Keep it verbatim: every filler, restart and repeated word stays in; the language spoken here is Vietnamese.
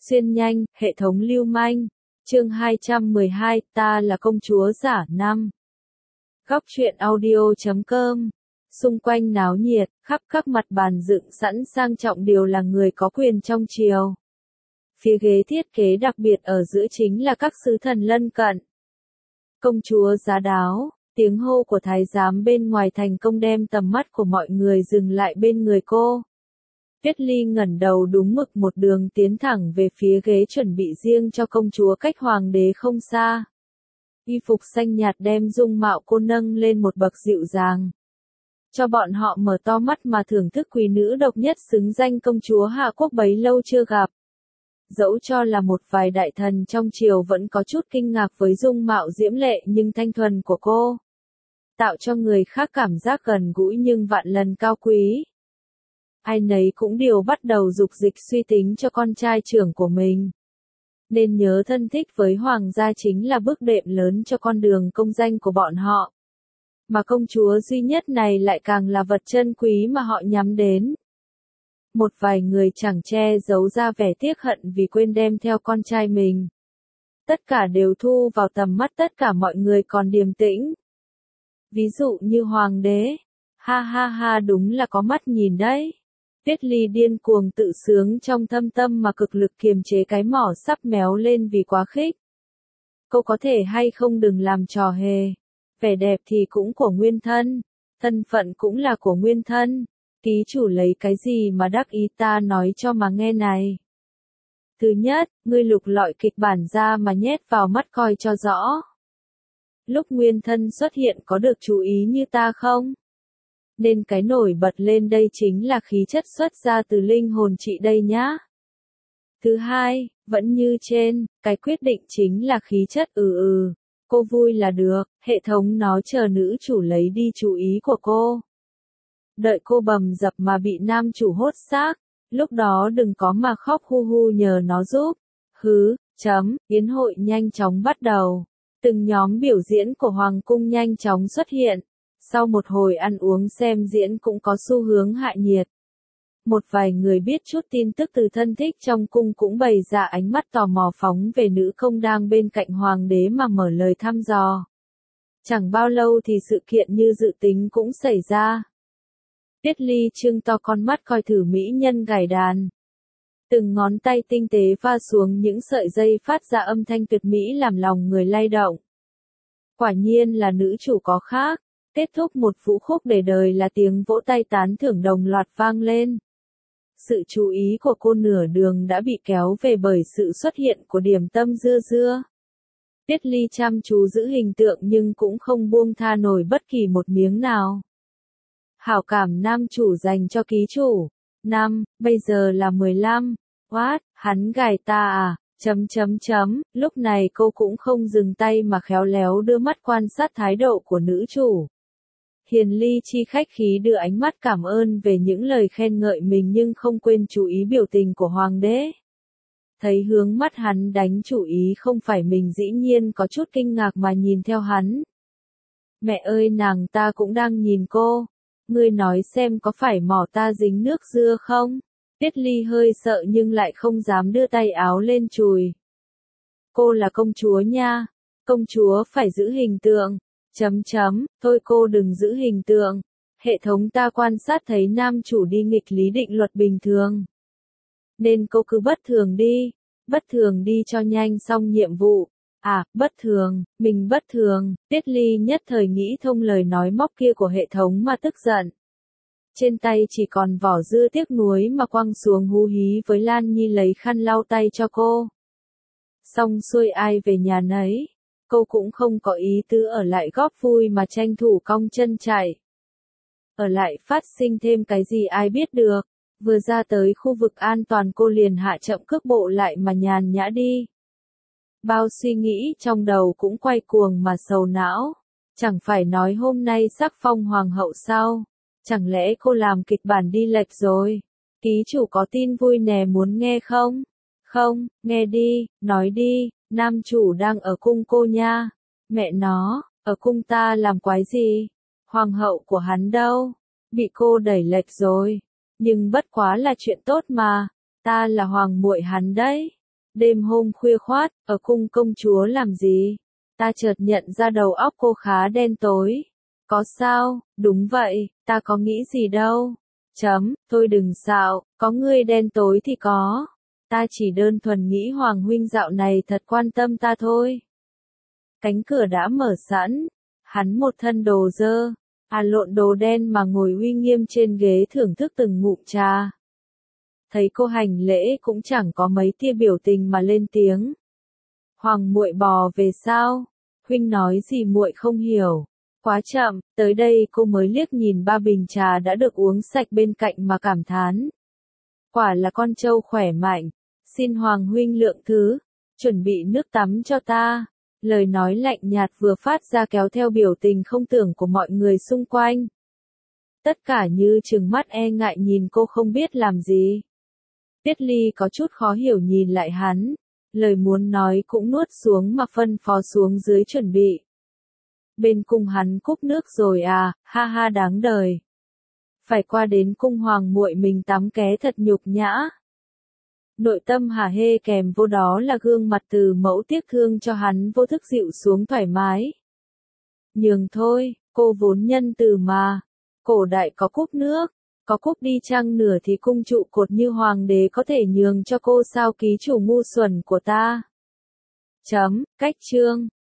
Xuyên nhanh, hệ thống lưu manh. Chương hai trăm mười hai, ta là công chúa giả năm. Góc truyện audio chấm com. Xung quanh náo nhiệt, khắp các mặt bàn dựng sẵn sang trọng đều là người có quyền trong triều. Phía ghế thiết kế đặc biệt ở giữa chính là các sứ thần lân cận. Công chúa giá đáo, tiếng hô của thái giám bên ngoài thành công đem tầm mắt của mọi người dừng lại bên người cô. Tuyết Ly ngẩng đầu đúng mực một đường tiến thẳng về phía ghế chuẩn bị riêng cho công chúa cách hoàng đế không xa. Y phục xanh nhạt đem dung mạo cô nâng lên một bậc dịu dàng. Cho bọn họ mở to mắt mà thưởng thức quý nữ độc nhất xứng danh công chúa Hạ Quốc bấy lâu chưa gặp. Dẫu cho là một vài đại thần trong triều vẫn có chút kinh ngạc với dung mạo diễm lệ nhưng thanh thuần của cô. Tạo cho người khác cảm giác gần gũi nhưng vạn lần cao quý. Ai nấy cũng đều bắt đầu dục dịch suy tính cho con trai trưởng của mình. Nên nhớ thân thích với hoàng gia chính là bước đệm lớn cho con đường công danh của bọn họ. Mà công chúa duy nhất này lại càng là vật chân quý mà họ nhắm đến. Một vài người chẳng che giấu ra vẻ tiếc hận vì quên đem theo con trai mình. Tất cả đều thu vào tầm mắt tất cả mọi người còn điềm tĩnh. Ví dụ như hoàng đế. Ha ha ha, đúng là có mắt nhìn đấy. Tuyết Ly điên cuồng tự sướng trong thâm tâm mà cực lực kiềm chế cái mỏ sắp méo lên vì quá khích. Cô có thể hay không đừng làm trò hề. Vẻ đẹp thì cũng của nguyên thân. Thân phận cũng là của nguyên thân. Ký chủ lấy cái gì mà đắc ý ta nói cho mà nghe này. Thứ nhất, ngươi lục lọi kịch bản ra mà nhét vào mắt coi cho rõ. Lúc nguyên thân xuất hiện có được chú ý như ta không? Nên cái nổi bật lên đây chính là khí chất xuất ra từ linh hồn chị đây nhá. Thứ hai, vẫn như trên, cái quyết định chính là khí chất ừ ừ. Cô vui là được, hệ thống nó chờ nữ chủ lấy đi chú ý của cô. Đợi cô bầm dập mà bị nam chủ hốt xác, lúc đó đừng có mà khóc hu hu nhờ nó giúp. Hứ, chấm, yến hội nhanh chóng bắt đầu. Từng nhóm biểu diễn của Hoàng cung nhanh chóng xuất hiện. Sau một hồi ăn uống xem diễn cũng có xu hướng hạ nhiệt. Một vài người biết chút tin tức từ thân thích trong cung cũng bày ra ánh mắt tò mò phóng về nữ công đang bên cạnh hoàng đế mà mở lời thăm dò. Chẳng bao lâu thì sự kiện như dự tính cũng xảy ra. Tuyết Ly trưng to con mắt coi thử mỹ nhân gảy đàn. Từng ngón tay tinh tế va xuống những sợi dây phát ra âm thanh tuyệt mỹ làm lòng người lay động. Quả nhiên là nữ chủ có khác. Kết thúc một vũ khúc để đời là tiếng vỗ tay tán thưởng đồng loạt vang lên. Sự chú ý của cô nửa đường đã bị kéo về bởi sự xuất hiện của điểm tâm dưa dưa. Tuyết Ly chăm chú giữ hình tượng nhưng cũng không buông tha nổi bất kỳ một miếng nào. Hảo cảm nam chủ dành cho ký chủ. Năm, bây giờ là mười lăm. What, hắn gài ta à? Chấm chấm chấm, lúc này cô cũng không dừng tay mà khéo léo đưa mắt quan sát thái độ của nữ chủ. Hiền Ly chi khách khí đưa ánh mắt cảm ơn về những lời khen ngợi mình nhưng không quên chú ý biểu tình của hoàng đế. Thấy hướng mắt hắn đánh chủ ý không phải mình dĩ nhiên có chút kinh ngạc mà nhìn theo hắn. Mẹ ơi, nàng ta cũng đang nhìn cô. Ngươi nói xem có phải mỏ ta dính nước dưa không? Tuyết Ly hơi sợ nhưng lại không dám đưa tay áo lên chùi. Cô là công chúa nha. Công chúa phải giữ hình tượng. Chấm chấm, thôi cô đừng giữ hình tượng. Hệ thống ta quan sát thấy nam chủ đi nghịch lý định luật bình thường. Nên cô cứ bất thường đi. Bất thường đi cho nhanh xong nhiệm vụ. À, bất thường, mình bất thường. Tuyết Ly nhất thời nghĩ thông lời nói móc kia của hệ thống mà tức giận. Trên tay chỉ còn vỏ dưa tiếc nuối mà quăng xuống hú hí với Lan Nhi lấy khăn lau tay cho cô. Xong xuôi ai về nhà nấy. Cô cũng không có ý tứ ở lại góp vui mà tranh thủ cong chân chạy. Ở lại phát sinh thêm cái gì ai biết được. Vừa ra tới khu vực an toàn cô liền hạ chậm cước bộ lại mà nhàn nhã đi. Bao suy nghĩ trong đầu cũng quay cuồng mà sầu não. Chẳng phải nói hôm nay sắc phong hoàng hậu sao? Chẳng lẽ cô làm kịch bản đi lệch rồi? Ký chủ có tin vui nè muốn nghe không? Không, nghe đi, nói đi. Nam chủ đang ở cung cô nha. Mẹ nó, ở cung ta làm quái gì? Hoàng hậu của hắn đâu? Bị cô đẩy lệch rồi. Nhưng bất quá là chuyện tốt mà. Ta là hoàng muội hắn đấy. Đêm hôm khuya khoát, ở cung công chúa làm gì? Ta chợt nhận ra đầu óc cô khá đen tối. Có sao? Đúng vậy, ta có nghĩ gì đâu. Chấm, thôi đừng xạo, có ngươi đen tối thì có. Ta chỉ đơn thuần nghĩ Hoàng huynh dạo này thật quan tâm ta thôi. Cánh cửa đã mở sẵn, hắn một thân đồ dơ, à lộn đồ đen mà ngồi uy nghiêm trên ghế thưởng thức từng ngụm trà. Thấy cô hành lễ cũng chẳng có mấy tia biểu tình mà lên tiếng. Hoàng muội bò về sao? Huynh nói gì muội không hiểu. Quá chậm, tới đây cô mới liếc nhìn ba bình trà đã được uống sạch bên cạnh mà cảm thán. Quả là con trâu khỏe mạnh, xin Hoàng huynh lượng thứ, chuẩn bị nước tắm cho ta. Lời nói lạnh nhạt vừa phát ra kéo theo biểu tình không tưởng của mọi người xung quanh. Tất cả như trừng mắt e ngại nhìn cô không biết làm gì. Tiết Ly có chút khó hiểu nhìn lại hắn, lời muốn nói cũng nuốt xuống mà phân phó xuống dưới chuẩn bị. Bên cung hắn cúp nước rồi à, ha ha đáng đời. Phải qua đến cung hoàng muội mình tắm ké thật nhục nhã. Nội tâm hả hê kèm vô đó là gương mặt từ mẫu tiếc thương cho hắn vô thức dịu xuống thoải mái. Nhường thôi, cô vốn nhân từ mà. Cổ đại có cúp nước, có cúp đi chăng nửa thì cung trụ cột như hoàng đế có thể nhường cho cô sao ký chủ ngu xuẩn của ta. Chấm, cách chương.